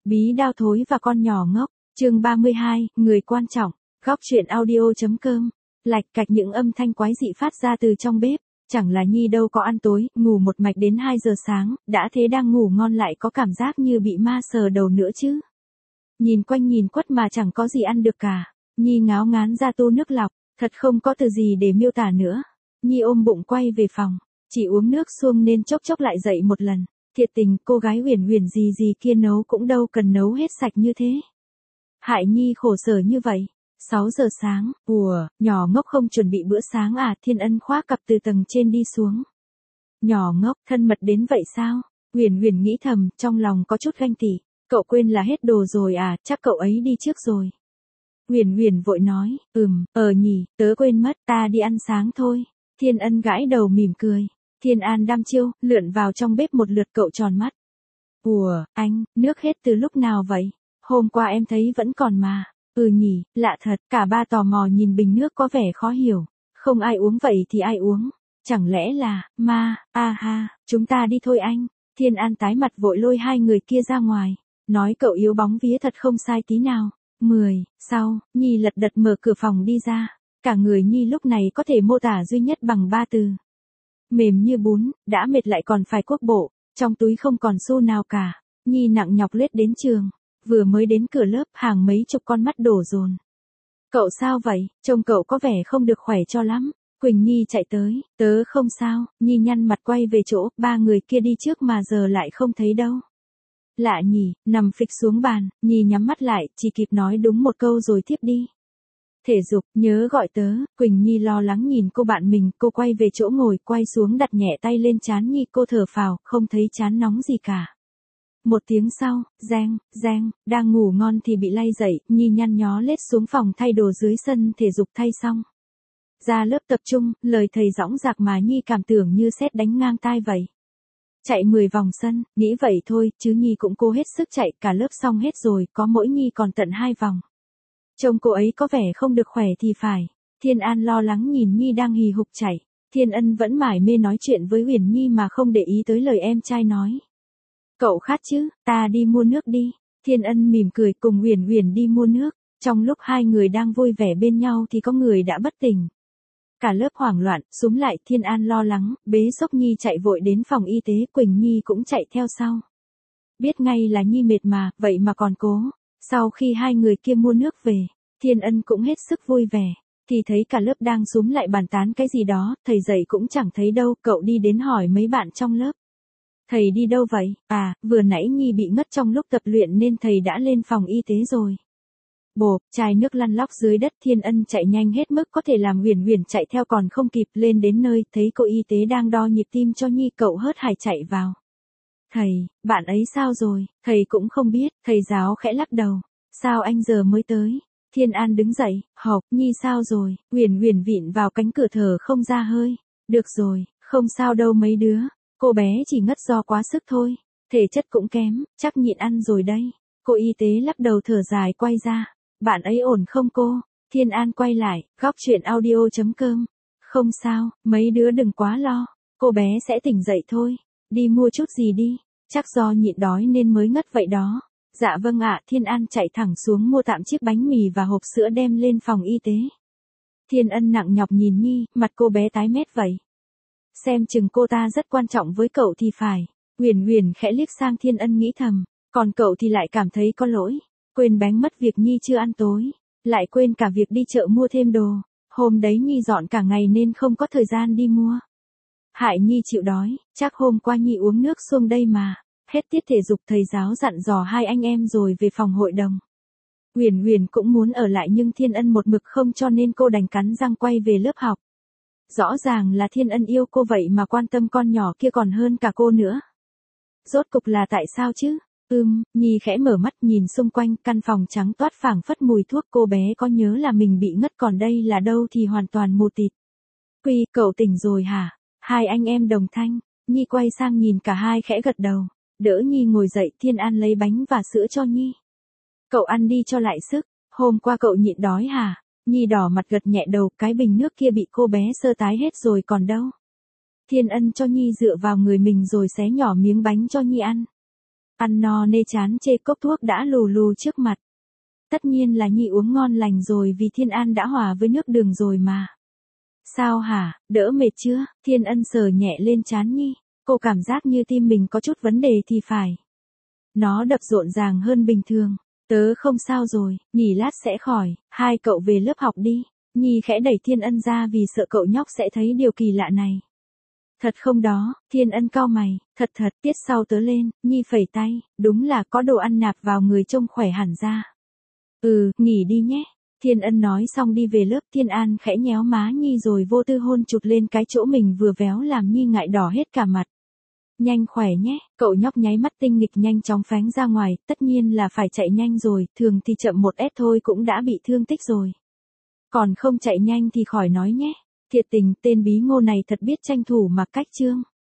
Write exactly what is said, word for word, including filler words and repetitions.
Bí đao thối và con nhỏ ngốc, chương ba mươi hai, người quan trọng, góc truyện audio.com, lạch cạch những âm thanh quái dị phát ra từ trong bếp, chẳng là Nhi đâu có ăn tối, ngủ một mạch đến hai giờ sáng, đã thế đang ngủ ngon lại có cảm giác như bị ma sờ đầu nữa chứ. Nhìn quanh nhìn quất mà chẳng có gì ăn được cả, Nhi ngáo ngán ra tô nước lọc, thật không có từ gì để miêu tả nữa. Nhi ôm bụng quay về phòng, chỉ uống nước xuông nên chốc chốc lại dậy một lần. Thiệt tình, cô gái huyền huyền gì gì kia nấu cũng đâu cần nấu hết sạch như thế. Hại Nhi khổ sở như vậy. sáu giờ sáng, ùa, nhỏ ngốc không chuẩn bị bữa sáng à? Thiên Ân khoác cặp từ tầng trên đi xuống. Nhỏ ngốc, thân mật đến vậy sao? Huyền huyền nghĩ thầm, trong lòng có chút ganh tị. Cậu quên là hết đồ rồi à? Chắc cậu ấy đi trước rồi. Huyền huyền vội nói, ừm, ờ nhỉ, tớ quên mất, ta đi ăn sáng thôi. Thiên Ân gãi đầu mỉm cười. Thiên An đăm chiêu, lượn vào trong bếp một lượt cậu tròn mắt. Ủa, anh, nước hết từ lúc nào vậy? Hôm qua em thấy vẫn còn mà. Ừ nhỉ, lạ thật, cả ba tò mò nhìn bình nước có vẻ khó hiểu. Không ai uống vậy thì ai uống? Chẳng lẽ là, ma, a ha, chúng ta đi thôi anh. Thiên An tái mặt vội lôi hai người kia ra ngoài. Nói cậu yếu bóng vía thật không sai tí nào. Mười, sau, Nhi lật đật mở cửa phòng đi ra. Cả người Nhi lúc này có thể mô tả duy nhất bằng ba từ. Mềm như bún, đã mệt lại còn phải cuốc bộ, trong túi không còn xu nào cả. Nhi nặng nhọc lết đến trường, vừa mới đến cửa lớp hàng mấy chục con mắt đổ dồn. Cậu sao vậy, trông cậu có vẻ không được khỏe cho lắm. Quỳnh Nhi chạy tới, tớ không sao. Nhi nhăn mặt quay về chỗ, ba người kia đi trước mà giờ lại không thấy đâu. Lạ nhỉ, nằm phịch xuống bàn, Nhi nhắm mắt lại, chỉ kịp nói đúng một câu rồi tiếp đi. Thể dục, nhớ gọi tớ. Quỳnh Nhi lo lắng nhìn cô bạn mình, cô quay về chỗ ngồi, quay xuống đặt nhẹ tay lên trán Nhi, cô thở phào, không thấy trán nóng gì cả. Một tiếng sau, reng, reng, đang ngủ ngon thì bị lay dậy, Nhi nhăn nhó lết xuống phòng thay đồ dưới sân thể dục thay xong. Ra lớp tập trung, lời thầy dõng dạc mà Nhi cảm tưởng như sét đánh ngang tai vậy. Chạy mười vòng sân, nghĩ vậy thôi, chứ Nhi cũng cố hết sức chạy, cả lớp xong hết rồi, có mỗi Nhi còn tận hai vòng. Trông cô ấy có vẻ không được khỏe thì phải. Thiên An lo lắng nhìn Nhi đang hì hục chạy. Thiên Ân vẫn mải mê nói chuyện với Huyền Nhi mà không để ý tới lời em trai nói. Cậu khát chứ, ta đi mua nước đi. Thiên Ân mỉm cười cùng Huyền Huyền đi mua nước. Trong lúc hai người đang vui vẻ bên nhau thì có người đã bất tỉnh. Cả lớp hoảng loạn, xúm lại, Thiên An lo lắng, bế xốc Nhi chạy vội đến phòng y tế, Quỳnh Nhi cũng chạy theo sau. Biết ngay là Nhi mệt mà, vậy mà còn cố. Sau khi hai người kia mua nước về, Thiên Ân cũng hết sức vui vẻ, thì thấy cả lớp đang xúm lại bàn tán cái gì đó, thầy dạy cũng chẳng thấy đâu, cậu đi đến hỏi mấy bạn trong lớp. Thầy đi đâu vậy? À, vừa nãy Nhi bị ngất trong lúc tập luyện nên thầy đã lên phòng y tế rồi. Bộp, chai nước lăn lóc dưới đất. Thiên Ân chạy nhanh hết mức có thể làm Huyền Huyền chạy theo còn không kịp, lên đến nơi, thấy cô y tế đang đo nhịp tim cho Nhi, cậu hớt hải chạy vào. Thầy, bạn ấy sao rồi? Thầy cũng không biết, thầy giáo khẽ lắc đầu. Sao anh giờ mới tới? Thiên An đứng dậy, học, Nhi sao rồi? Huyền Huyền vịn vào cánh cửa thở không ra hơi. Được rồi, không sao đâu mấy đứa. Cô bé chỉ ngất do quá sức thôi. Thể chất cũng kém, chắc nhịn ăn rồi đây. Cô y tế lắc đầu thở dài quay ra. Bạn ấy ổn không cô? Thiên An quay lại, góc truyện audio.com. Không sao, mấy đứa đừng quá lo. Cô bé sẽ tỉnh dậy thôi. Đi mua chút gì đi. Chắc do nhịn đói nên mới ngất vậy đó. Dạ vâng ạ. Thiên An chạy thẳng xuống mua tạm chiếc bánh mì và hộp sữa đem lên phòng y tế. Thiên Ân nặng nhọc nhìn Nhi, mặt cô bé tái mét vậy. Xem chừng cô ta rất quan trọng với cậu thì phải. Huyền Huyền khẽ liếc sang Thiên Ân nghĩ thầm, còn cậu thì lại cảm thấy có lỗi. Quên bánh mất việc Nhi chưa ăn tối, lại quên cả việc đi chợ mua thêm đồ. Hôm đấy Nhi dọn cả ngày nên không có thời gian đi mua. Hại Nhi chịu đói, chắc hôm qua Nhi uống nước xuông đây mà. Hết tiết thể dục thầy giáo dặn dò hai anh em rồi về phòng hội đồng. Huyền Huyền cũng muốn ở lại nhưng Thiên Ân một mực không cho nên cô đành cắn răng quay về lớp học. Rõ ràng là Thiên Ân yêu cô vậy mà quan tâm con nhỏ kia còn hơn cả cô nữa. Rốt cục là tại sao chứ? Ừm, Nhi khẽ mở mắt nhìn xung quanh, căn phòng trắng toát phảng phất mùi thuốc, cô bé có nhớ là mình bị ngất còn đây là đâu thì hoàn toàn mù tịt. Quy, cậu tỉnh rồi hả? Hai anh em đồng thanh. Nhi quay sang nhìn cả hai khẽ gật đầu. Đỡ Nhi ngồi dậy, Thiên An lấy bánh và sữa cho Nhi. Cậu ăn đi cho lại sức, hôm qua cậu nhịn đói hả? Nhi đỏ mặt gật nhẹ đầu, cái bình nước kia bị cô bé sơ tái hết rồi còn đâu. Thiên Ân cho Nhi dựa vào người mình rồi xé nhỏ miếng bánh cho Nhi ăn. Ăn no nê chán chê cốc thuốc đã lù lù trước mặt. Tất nhiên là Nhi uống ngon lành rồi vì Thiên An đã hòa với nước đường rồi mà. Sao hả, đỡ mệt chưa? Thiên Ân sờ nhẹ lên trán Nhi. Cô cảm giác như tim mình có chút vấn đề thì phải. Nó đập rộn ràng hơn bình thường. Tớ không sao rồi, nghỉ lát sẽ khỏi, hai cậu về lớp học đi. Nhi khẽ đẩy Thiên Ân ra vì sợ cậu nhóc sẽ thấy điều kỳ lạ này. Thật không đó, Thiên Ân cau mày, thật thật, tiết sau tớ lên, Nhi phẩy tay, đúng là có đồ ăn nạp vào người trông khỏe hẳn ra. Ừ, nghỉ đi nhé. Thiên Ân nói xong đi về lớp. Thiên An khẽ nhéo má Nhi rồi vô tư hôn chụt lên cái chỗ mình vừa véo làm Nhi ngại đỏ hết cả mặt. Nhanh khỏe nhé, cậu nhóc nháy mắt tinh nghịch nhanh chóng phóng ra ngoài, tất nhiên là phải chạy nhanh rồi, thường thì chậm một ét thôi cũng đã bị thương tích rồi. Còn không chạy nhanh thì khỏi nói nhé. Thiệt tình, tên bí ngô này thật biết tranh thủ mà cách chương.